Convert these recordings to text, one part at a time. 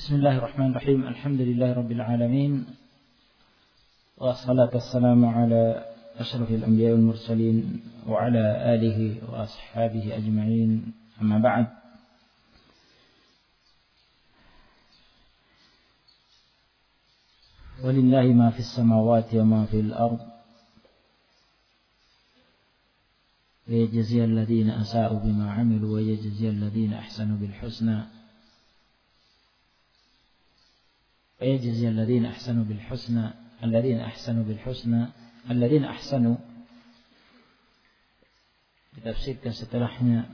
Bismillahirrahmanirrahim. Alhamdulillahirabbil alamin. Wassalatu wassalamu ala asyrafil anbiya'i wal mursalin wa ala alihi wa ashabihi ajma'in. Amma ba'd. Walillahi ma fis samawati wa ma fil ard. ويجزي الذين أساءوا بما عملوا ويجزي الذين أحسنوا بالحسنى ويجزي الذين أحسنوا بالحسنى الذين أحسنوا ditafsirkan setelahnya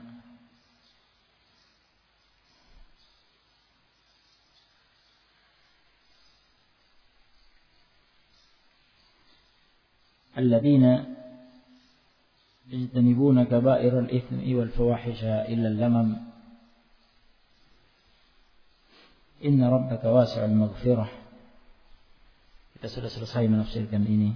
الذين يجتنبون كبائر الإثم والفواحش إلا اللمم إن ربك واسع المغفرة. Kita sudah selesai menafsirkan ini.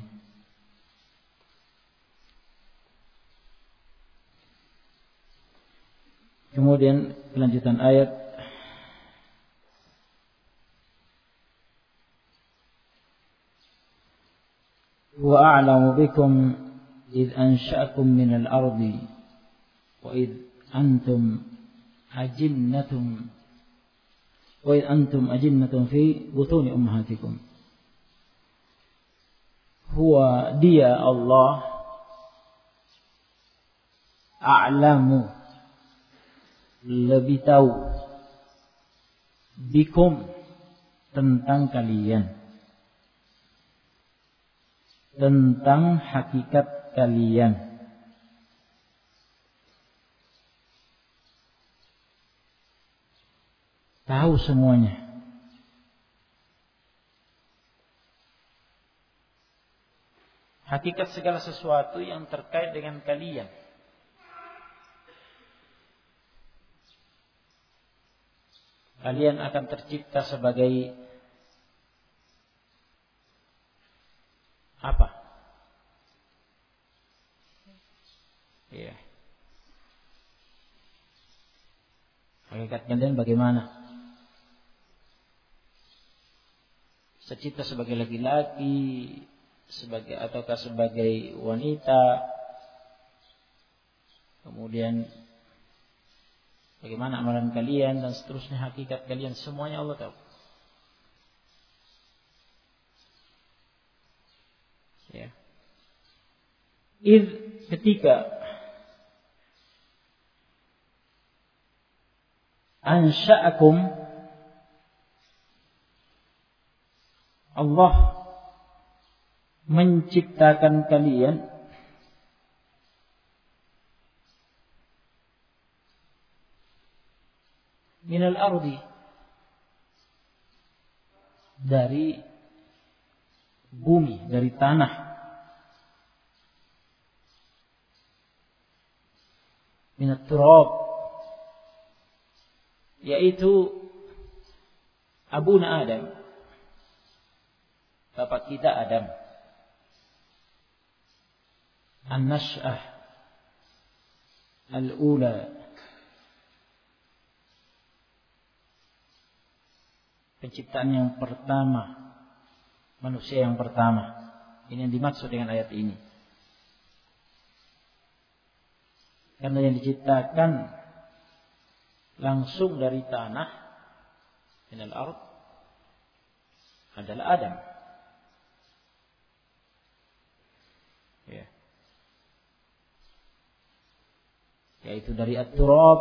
Kemudian kelanjutan ayat Wa a'lamu bikum إذ أنشأكم من الأرض وإذ أنتم أجنة في بطون أمهاتكم. Dia Allah a'lamu, lebih tahu, bikum, tentang kalian, tentang hakikat kalian. Tahu semuanya. Hakikat segala sesuatu yang terkait dengan kalian. Kalian akan tercipta sebagai apa? Ya. Hakikat kalian bagaimana? Tercipta sebagai laki-laki, ataukah sebagai wanita? Kemudian bagaimana amalan kalian dan seterusnya, hakikat kalian semuanya Allah tahu. Ya. Ketika ansha'akum, Allah menciptakan kalian minal ardi, dari bumi, dari tanah, minat turab, yaitu abuna Adam, bapak kita Adam. An-nash'ah al-ula, penciptaan yang pertama, manusia yang pertama. Ini yang dimaksud dengan ayat ini. Karena yang diciptakan langsung dari tanah, minal ard, adalah Adam. Ya. Yaitu dari at-turab,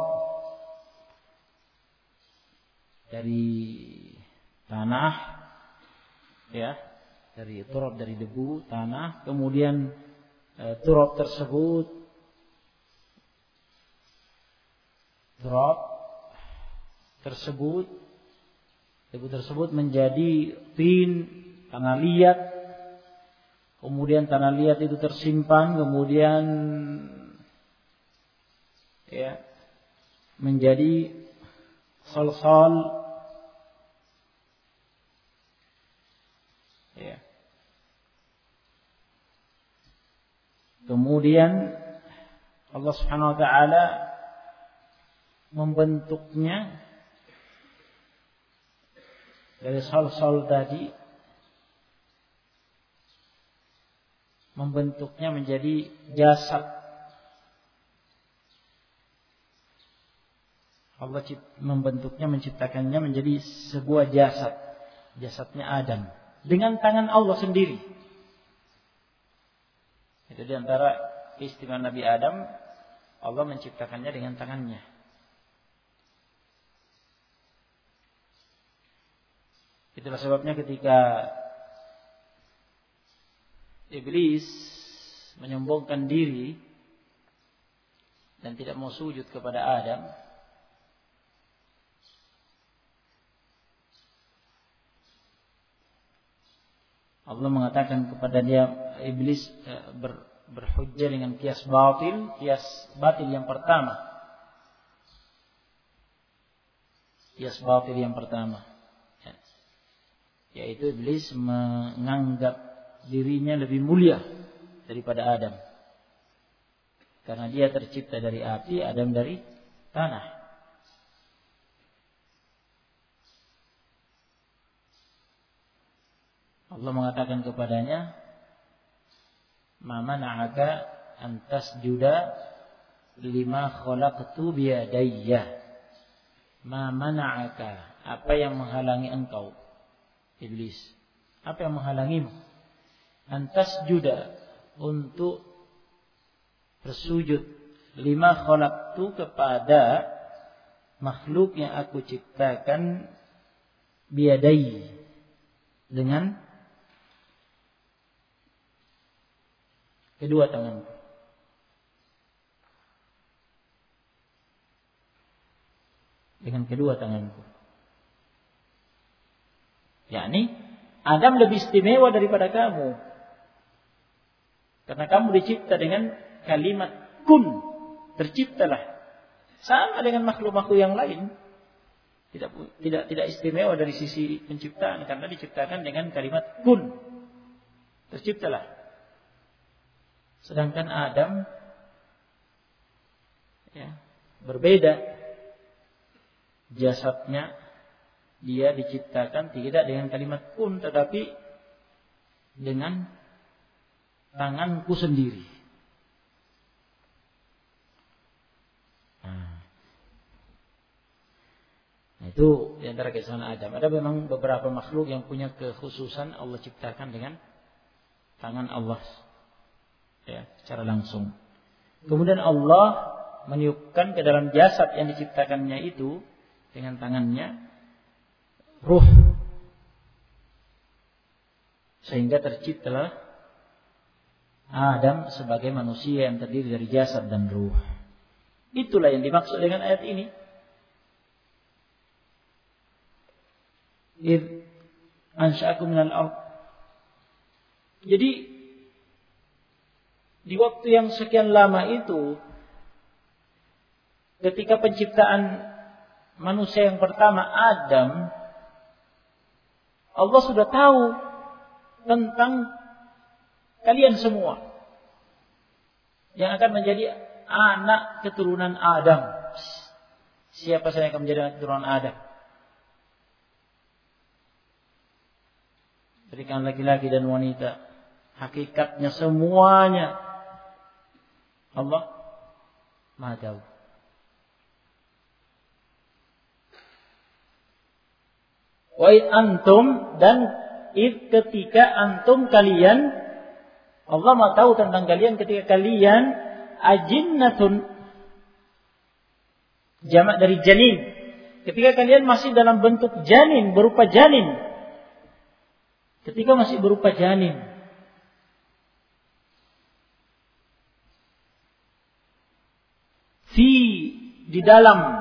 dari tanah, ya, dari turab, dari debu, tanah. Kemudian turab tersebut, debu tersebut menjadi tin, tanah liat. Kemudian tanah liat itu tersimpan, kemudian ya menjadi salsal. Ya. Kemudian Allah Subhanahu wa taala membentuknya dari sol-sol tadi, membentuknya menjadi jasad. Allah membentuknya, menciptakannya menjadi sebuah jasad. Jasadnya Adam. Dengan tangan Allah sendiri. Itu di antara keistimewaan Nabi Adam, Allah menciptakannya dengan tangannya. Itulah sebabnya ketika Iblis menyombongkan diri dan tidak mau sujud kepada Adam, Allah mengatakan kepada dia, Iblis berhujjah dengan kias batil yang pertama. Kias batil yang pertama, yaitu Iblis menganggap dirinya lebih mulia daripada Adam. Karena dia tercipta dari api, Adam dari tanah. Allah mengatakan kepadanya, "Ma mana'aka an tasjuda lima khalaqtu biyadayya." Ma mana'aka, apa yang menghalangi engkau, Iblis? Apa yang menghalangimu? An tasjuda, untuk bersujud, lima khalaqtu, kepada makhluk yang aku ciptakan, biyadayya, dengan kedua tanganku. Dengan kedua tanganku. Yakni Adam lebih istimewa daripada kamu. Karena kamu dicipta dengan kalimat kun. Terciptalah. Sama dengan makhluk-makhluk yang lain. Tidak istimewa dari sisi penciptaan. Karena diciptakan dengan kalimat kun. Terciptalah. Sedangkan Adam berbeda. Jasadnya dia diciptakan tidak dengan kalimat kun, tetapi dengan tanganku sendiri. Nah, itu di antara keistimewaan Adam. Ada memang beberapa makhluk yang punya kekhususan Allah ciptakan dengan tangan Allah, secara langsung. Kemudian Allah meniupkan ke dalam jasad yang diciptakannya itu dengan tangannya ruh, sehingga terciptalah Adam sebagai manusia yang terdiri dari jasad dan ruh. Itulah yang dimaksud dengan ayat ini. Id ansha'akum minal ard. Jadi di waktu yang sekian lama itu, ketika penciptaan manusia yang pertama Adam, Allah sudah tahu tentang kalian semua yang akan menjadi anak keturunan Adam. Siapa saja yang akan menjadi anak keturunan Adam? Berikan laki-laki dan wanita. Hakikatnya semuanya Allah Maha tahu. Wa id antum, dan id ketika antum kalian, Allah Maha tahu tentang kalian ketika kalian ajinnatun, jamak dari janin. Ketika kalian masih dalam bentuk janin, berupa janin. Ketika masih berupa janin. Di dalam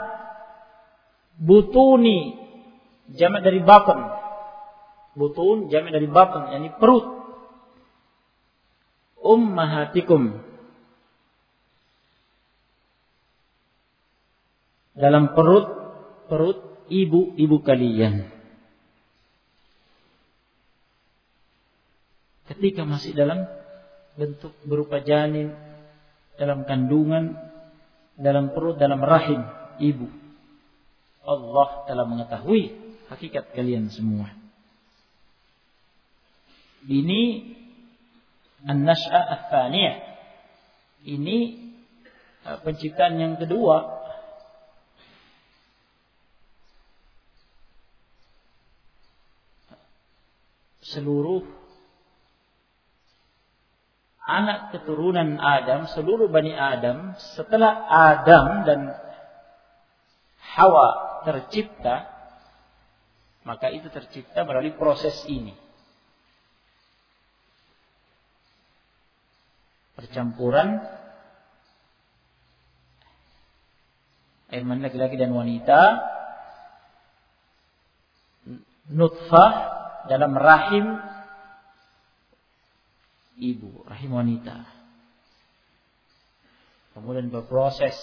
butuni, jamak dari batn. Butun jamak dari batn, yakni perut. Ummahatikum, dalam perut ibu kalian. Ketika masih dalam bentuk berupa janin, dalam kandungan, dalam perut, dalam rahim ibu, Allah telah mengetahui hakikat kalian semua. Ini an-nash'ah ats-tsaniyah. Ini penciptaan yang kedua. Seluruh anak keturunan Adam, seluruh Bani Adam, setelah Adam dan Hawa tercipta, maka itu tercipta melalui proses ini. Percampuran air mani laki-laki dan wanita, nutfah dalam rahim ibu, rahim wanita. Kemudian berproses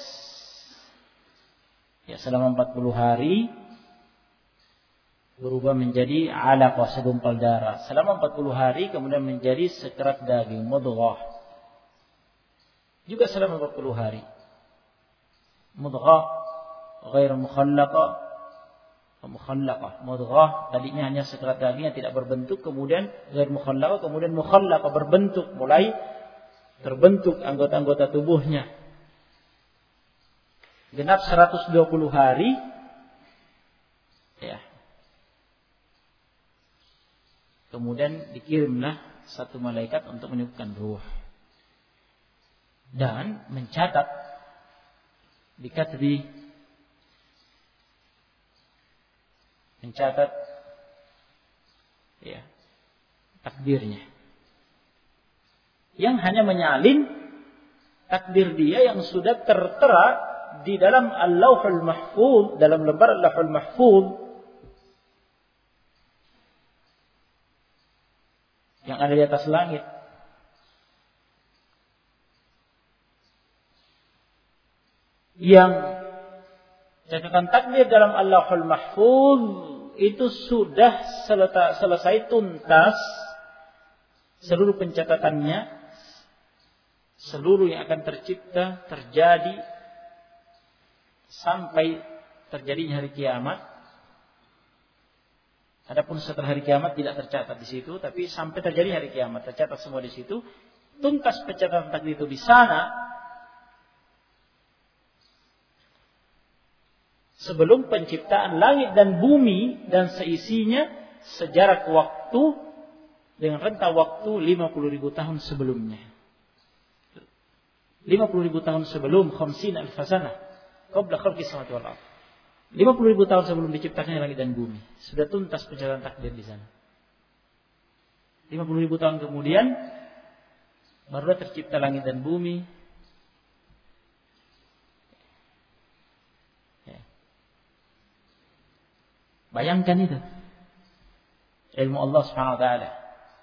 selama 40 hari berubah menjadi alaqah, segumpal darah. Selama 40 hari kemudian menjadi sekerat daging, mudghah. Juga selama 40 hari. Mudghah ghair mukhallaqah. Mudghah tadinya hanya sekerat daging yang tidak berbentuk, kemudian ghair mukhallaqah, kemudian mukhallaqah berbentuk, mulai terbentuk anggota-anggota tubuhnya. Genap 120 hari kemudian dikirimlah satu malaikat untuk meniupkan ruh dan mencatat takdirnya. Yang hanya menyalin takdir dia yang sudah tertera di dalam Al-Lauhul Mahfuz, dalam lembar Al-Lauhul Mahfuz yang ada di atas langit. Yang catatan takdir dalam Al-Lauhul Mahfuz itu sudah selesai tuntas seluruh pencatatannya, seluruh yang akan tercipta, terjadi sampai terjadinya hari kiamat. Adapun setelah hari kiamat tidak tercatat di situ, tapi sampai terjadi hari kiamat tercatat semua di situ. Tuntas pencatatan takdir itu di sana. Sebelum penciptaan langit dan bumi dan seisinya sejarak waktu dengan rentang waktu 50.000 tahun sebelumnya. 50.000 tahun sebelum 50.000 sanah qabla khalqis samawati wal ardh. 50.000 tahun sebelum diciptakannya langit dan bumi sudah tuntas pencatatan takdir di sana. 50.000 tahun kemudian barulah tercipta langit dan bumi. Bayangkan itu ilmu Allah Subhanahu wa taala.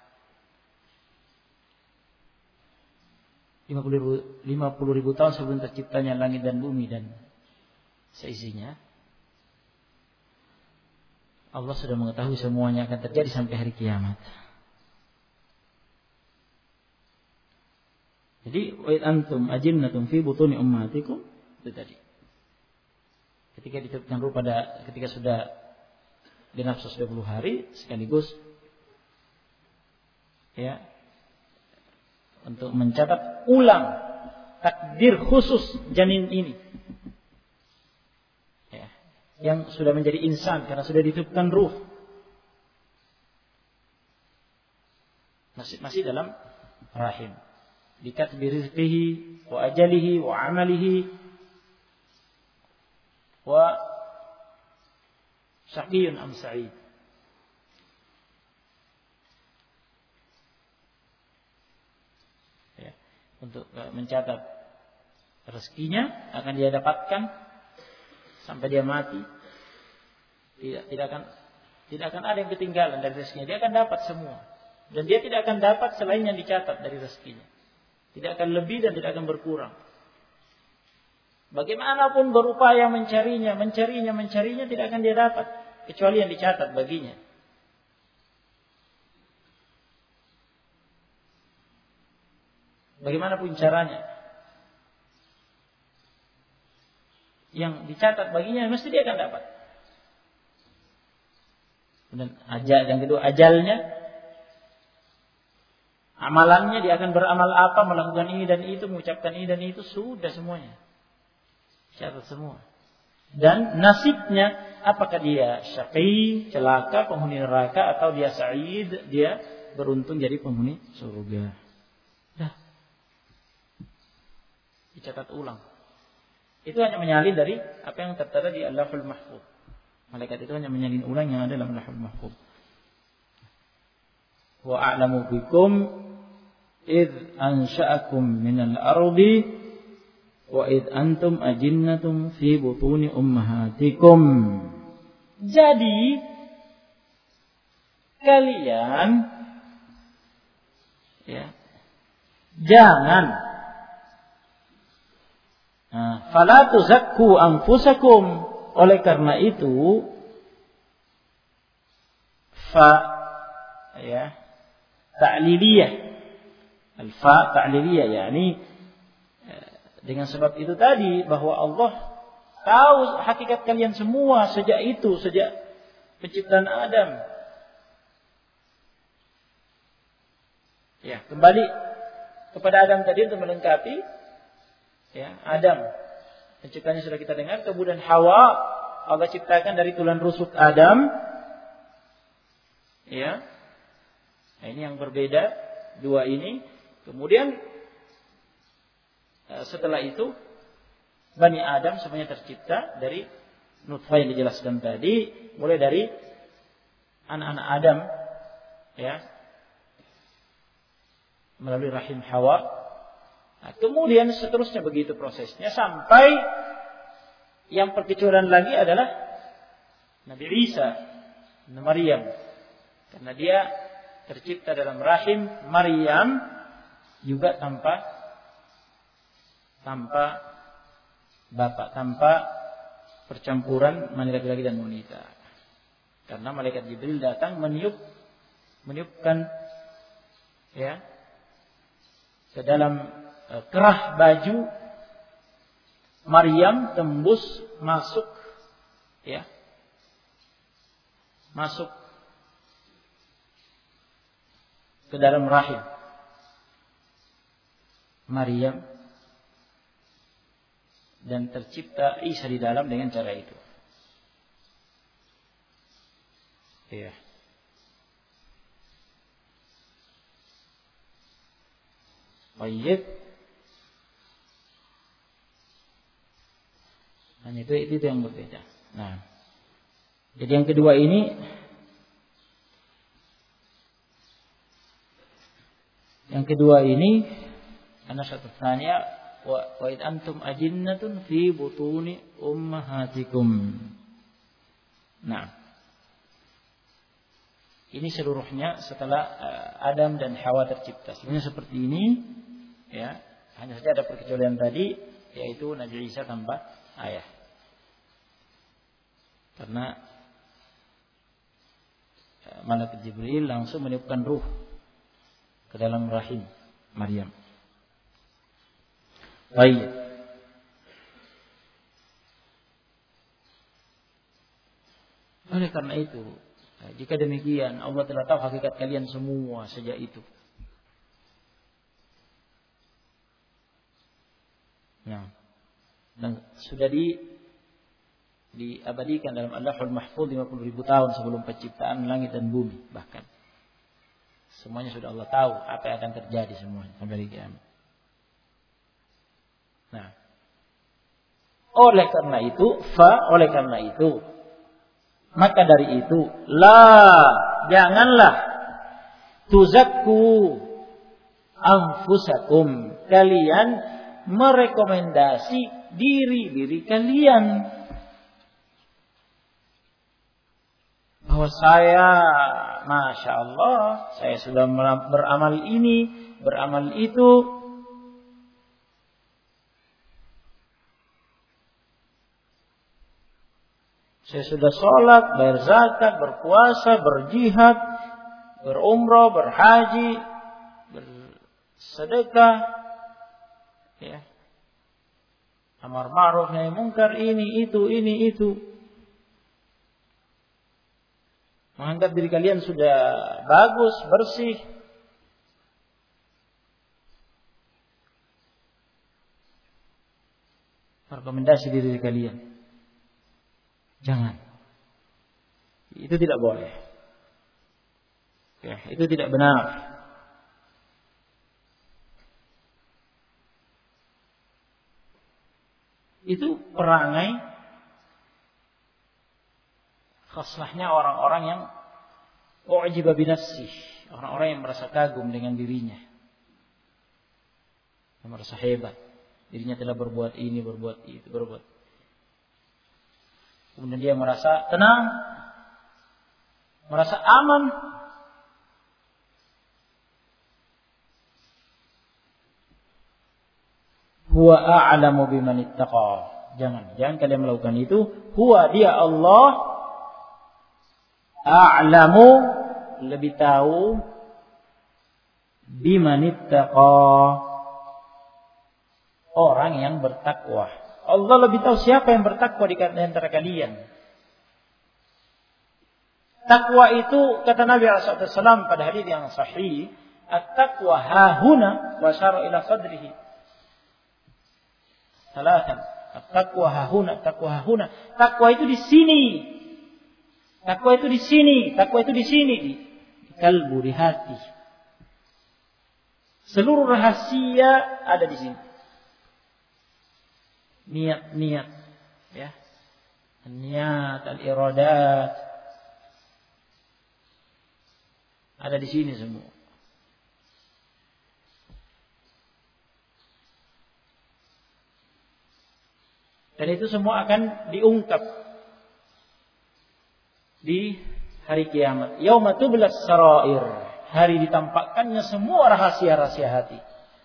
50.000 tahun sebelum terciptanya langit dan bumi dan seisinya, Allah sudah mengetahui semuanya akan terjadi sampai hari kiamat. Jadi wa antum ajinnatun fi butuni ummatikum, itu tadi. Ketika diciptakan ruh ketika sudah genap 120 hari sekaligus untuk mencatat ulang takdir khusus janin ini yang sudah menjadi insan karena sudah ditiupkan ruh, masih dalam rahim, dikatbi rizqihi wa ajalihi wa amalihi wa syaqiyun am sa'id. Untuk mencatat rezekinya akan dia dapatkan sampai dia mati. Tidak akan ada yang ketinggalan dari rezekinya. Dia akan dapat semua. Dan dia tidak akan dapat selain yang dicatat dari rezekinya. Tidak akan lebih dan tidak akan berkurang. Bagaimanapun berupaya mencarinya tidak akan dia dapat kecuali yang dicatat baginya. Bagaimanapun caranya, yang dicatat baginya mesti dia akan dapat. Dan yang kedua ajalnya Amalannya dia akan beramal apa, melakukan ini dan itu, mengucapkan ini dan itu, sudah semuanya. Catat semua. Dan nasibnya, apakah dia syaqi, celaka, penghuni neraka, atau dia sa'id, dia beruntung jadi penghuni surga. Dah. Dicatat ulang. Itu hanya menyalin dari apa yang tertera di Allahul Mahfuz. Malaikat itu hanya menyalin ulang yang ada dalam Allahul Mahfuz. Wa a'lamu bikum id ansha'akum minal ardi wa id antum ajinnatum fi butuni ummahatikum. Jadi kalian jangan fala tuzakku anfusakum. Oleh karena itu ta'liliyah, al-fa ta'liliyah, yakni dengan sebab itu tadi bahwa Allah tahu hakikat kalian semua sejak penciptaan Adam. Ya, kembali kepada Adam tadi untuk melengkapi Adam. Penciptanya sudah kita dengar. Kemudian Hawa Allah ciptakan dari tulang rusuk Adam. Ya. Nah, ini yang berbeda dua ini. Kemudian setelah itu Bani Adam semuanya tercipta dari nutfah yang dijelaskan tadi, mulai dari anak-anak Adam melalui rahim Hawa. Nah, kemudian seterusnya begitu prosesnya sampai yang perkecualian lagi adalah Nabi Isa, Nabi Maryam, karena dia tercipta dalam rahim Maryam juga tanpa bapak, tanpa percampuran laki-laki dan wanita, karena malaikat Jibril datang meniupkan ke dalam kerah baju Maryam, tembus masuk ke dalam rahim Maryam, dan tercipta Isa di dalam dengan cara itu. Ya. Baik. Dan itu yang berbeda. Nah, jadi yang kedua ini, an-nasyatu tsaniyah wa id antum ajinnatun fi butuni ummahatikum. Nah, ini seluruhnya setelah Adam dan Hawa tercipta. Sebenarnya seperti ini, hanya saja ada perkecualian tadi, yaitu Nabi Isa tanpa ayah. Karena malaikat Jibril langsung meniupkan ruh ke dalam rahim Maryam. Baik. Oleh karena itu, jika demikian Allah telah tahu hakikat kalian semua sejak itu. Nah, dan sudah diabadikan dalam Allahul Mahfuz 50.000 tahun sebelum penciptaan langit dan bumi, bahkan semuanya sudah Allah tahu apa yang akan terjadi semuanya sampai hari kiamat. Nah, oleh karena itu maka dari itu janganlah tuzakku anfusakum, kalian merekomendasi diri kalian bahwa saya, Masya Allah, saya sudah beramal ini, beramal itu. Saya sudah sholat, bayar zakat, berpuasa, berjihad, berumrah, berhaji, bersedekah, amar ma'ruf nahi munkar, ini itu. Menganggap diri kalian sudah bagus, bersih. rekomendasi diri kalian. Jangan. Itu tidak boleh. Ya, itu tidak benar. Itu perangai khaslahnya orang-orang yang u'jiba binafsih, orang-orang yang merasa kagum dengan dirinya, yang merasa hebat, dirinya telah berbuat ini, berbuat itu, berbuat. Kemudian dia merasa tenang, merasa aman. Huwa a'lamu biman ittaqa. Jangan kalian melakukan itu. Huwa, dia Allah, a'lamu, lebih tahu, biman ittaqa, orang yang bertakwa. Allah lebih tahu siapa yang bertakwa di antara kalian. Takwa itu, kata Nabi SAW pada hadis yang sahih, at-taqwa hahuna wa syara ila sadrihi. Salatan. At-taqwa hahuna, taqwa hahuna. Takwa itu di sini. Takwa itu di sini. Takwa itu di sini. Di kalbu, di hati. Seluruh rahasia ada di sini. Niat-niat, ya. Niat, al-iradat, ada di sini semua. Dan itu semua akan diungkap di hari kiamat. Yauma tublas sarair, hari ditampakkannya semua rahasia-rahasia hati.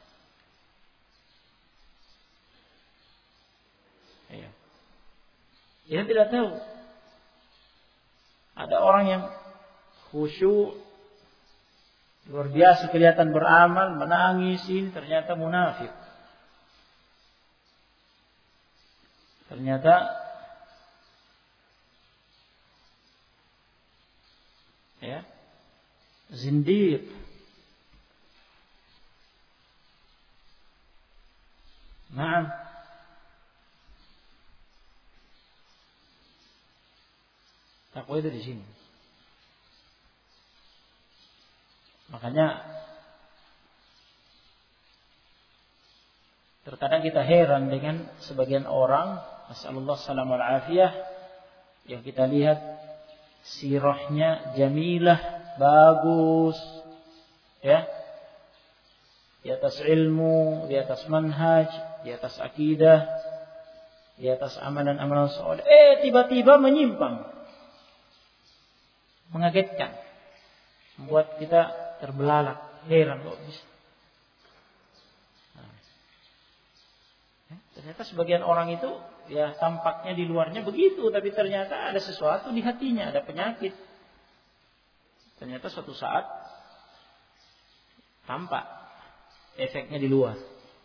Kita tidak tahu. Ada orang yang khusyuk, luar biasa kelihatan beramal, menangis, ini ternyata munafik. Ternyata ya, zindiq. Naam. Takwa itu di sini. Makanya terkadang kita heran dengan sebagian orang, nasallallahu salamul afiyah, yang kita lihat sirahnya jamilah, bagus, ya, di atas ilmu, di atas manhaj, di atas akidah, di atas amalan-amalan soleh. Tiba-tiba menyimpang, mengagetkan, membuat kita terbelalak, heran kok bisa. Ternyata sebagian orang itu ya tampaknya di luarnya begitu, tapi ternyata ada sesuatu di hatinya, ada penyakit. Ternyata suatu saat tampak efeknya di luar.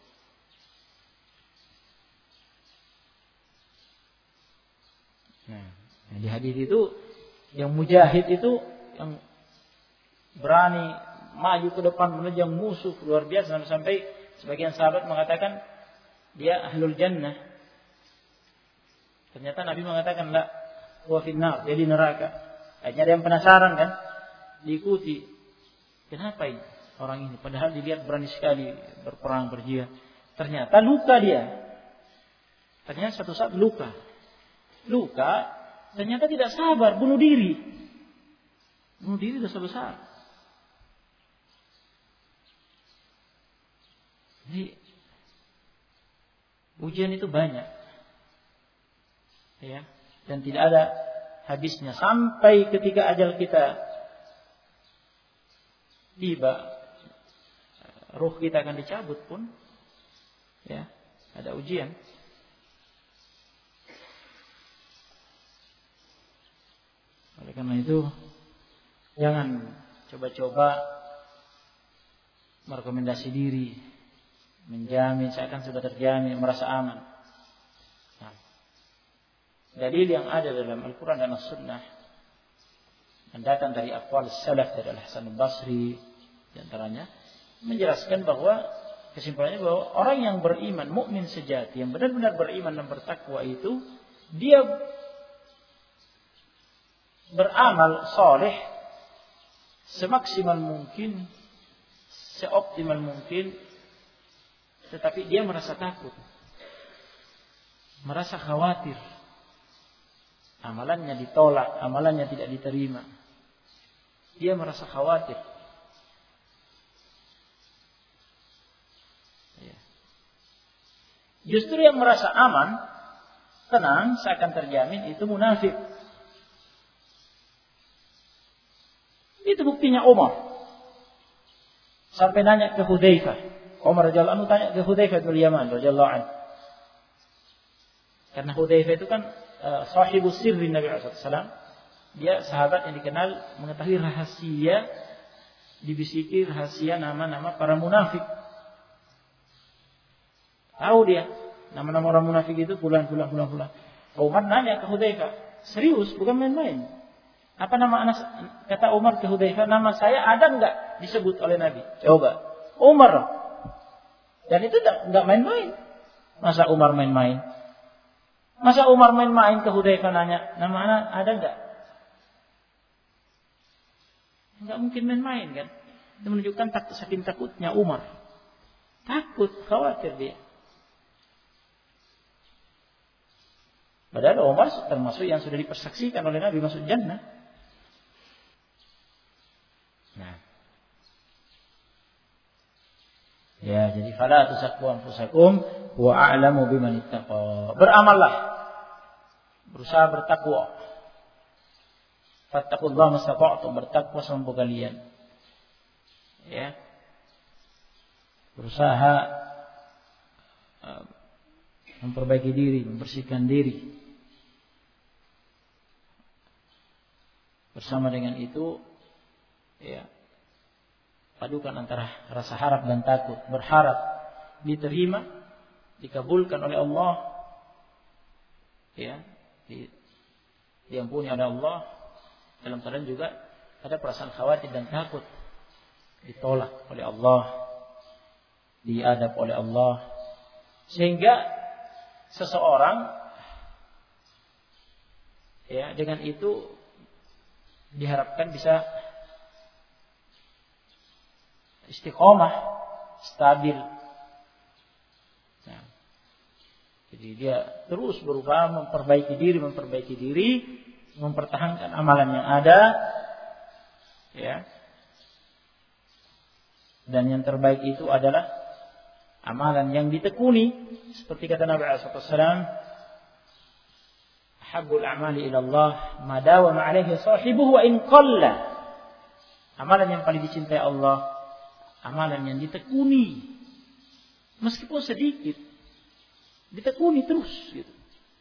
Nah, di hadis itu yang mujahid itu yang berani maju ke depan menerjang musuh luar biasa, sampai sebagian sahabat mengatakan dia ahlul jannah. Ternyata Nabi mengatakan la huwa finnar, dia di neraka. Akhirnya ada yang penasaran kan, diikuti. Kenapa ini orang ini? Padahal dilihat berani sekali berperang, berjihad. Ternyata luka dia. Ternyata satu saat luka, ternyata tidak sabar, bunuh diri. Bunuh diri dosa besar. Jadi ujian itu banyak, ya, dan tidak ada habisnya sampai ketika ajal kita tiba, ruh kita akan dicabut pun, ya, ada ujian. Oleh karena itu, jangan coba-coba merekomendasi diri, menjamin seakan sudah terjamin, merasa aman. Nah, dalil yang ada dalam Al-Quran dan As-Sunnah yang datang dari aqwal salaf, dari Al-Hasan Al-Basri di antaranya, menjelaskan bahwa kesimpulannya bahwa orang yang beriman, mukmin sejati, yang benar-benar beriman dan bertakwa itu, dia beramal soleh semaksimal mungkin, seoptimal mungkin, tetapi dia merasa takut, merasa khawatir, amalannya ditolak, amalannya tidak diterima. Dia merasa khawatir. Justru yang merasa aman, tenang, seakan terjamin, itu munafik. Itu buktinya Umar. Sampai nanya ke Hudzaifah. Umar radhiyallahu anhu tanya ke Hudzaifah bin Yaman radhiyallahu anhu. Karena Hudzaifah itu kan sahibus sirri Nabi sallallahu alaihi wasallam. Dia sahabat yang dikenal mengetahui rahasia, dibisiki rahasia nama-nama para munafik. Tahu dia nama-nama orang munafik itu fulan. Umar nanya ke Hudzaifah, serius, bukan main-main. Apa nama anak? Kata Umar ke Hudzaifah, nama saya ada enggak disebut oleh Nabi? Coba. Umar. Dan itu enggak main-main. Masa Umar main-main? Masa Umar main-main ke Hudzaifah nanya, nama anak ada enggak? Enggak mungkin main-main kan? Itu menunjukkan saking takutnya Umar. Takut, khawatir dia. Padahal Umar termasuk yang sudah dipersaksikan oleh Nabi masuk jannah. Nah. Ya, jadi fala tusaqu anfusakum wa a'lamu biman ittaqa. Beramallah. Berusaha bertakwa. Fattaqullaha mastata'tum, bertakwa semampu kalian. Ya. Berusaha memperbaiki diri, membersihkan diri. Bersama dengan itu, ya, padukan antara rasa harap dan takut. Berharap diterima, dikabulkan oleh Allah, ya, diampuni oleh Allah. Dalam keadaan juga ada perasaan khawatir dan takut, ditolak oleh Allah, diadab oleh Allah, sehingga seseorang, ya, dengan itu diharapkan bisa istiqomah, stabil. Nah, jadi dia terus berusaha memperbaiki diri, mempertahankan amalan yang ada, ya. Dan yang terbaik itu adalah amalan yang ditekuni, seperti kata Nabi sallallahu alaihi wasallam, habbul a'mali ila Allah ma dawama 'alaihi sahibuhu wa in qalla. Amalan yang paling dicintai Allah, amalan yang ditekuni meskipun sedikit, ditekuni terus gitu.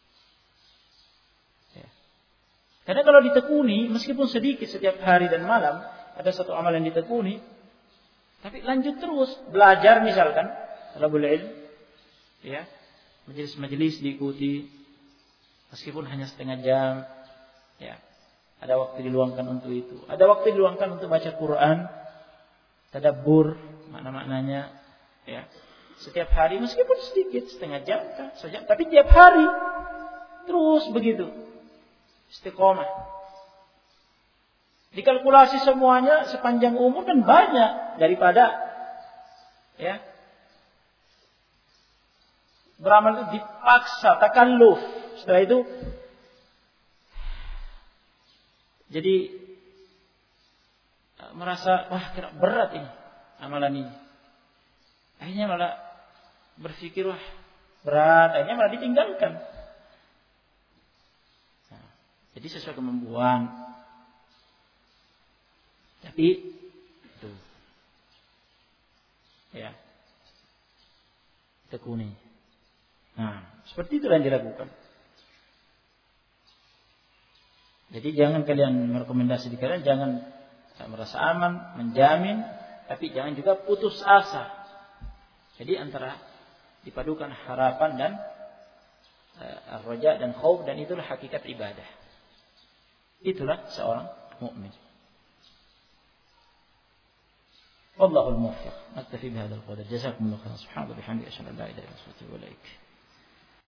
Ya. Karena kalau ditekuni meskipun sedikit setiap hari dan malam, ada satu amalan yang ditekuni, tapi lanjut terus belajar misalkan, talabul ilm, ya, majelis-majelis diikuti meskipun hanya setengah jam, ya, ada waktu diluangkan untuk itu, ada waktu diluangkan untuk baca Quran, tadabbur makna-maknanya, ya, setiap hari meskipun sedikit, setengah jam, sejam, tapi tiap hari terus begitu, istiqomah. Dikalkulasi semuanya sepanjang umur kan banyak daripada, ya, beramal itu dipaksa, takalluf. Setelah itu jadi merasa, wah, kira berat ini amalan ini. Akhirnya malah berpikir, wah, berat, akhirnya malah ditinggalkan. Nah, jadi sesuai kemampuan. Tapi itu, ya, tekuni. Nah, seperti itulah yang dilakukan. Jadi jangan kalian merekomendasi kalian, jangan merasa aman, menjamin, tapi jangan juga putus asa. Jadi antara dipadukan harapan dan raja dan khauf, dan itulah hakikat ibadah. Itulah seorang mukmin. Wallahul muwaffiq. Naktafi bihadzal qadar. Jazakumullahu khairan. Subhanallah bihamdihi asyhadu an la ilaha illa anta astaghfiruka wa atubu ilaik.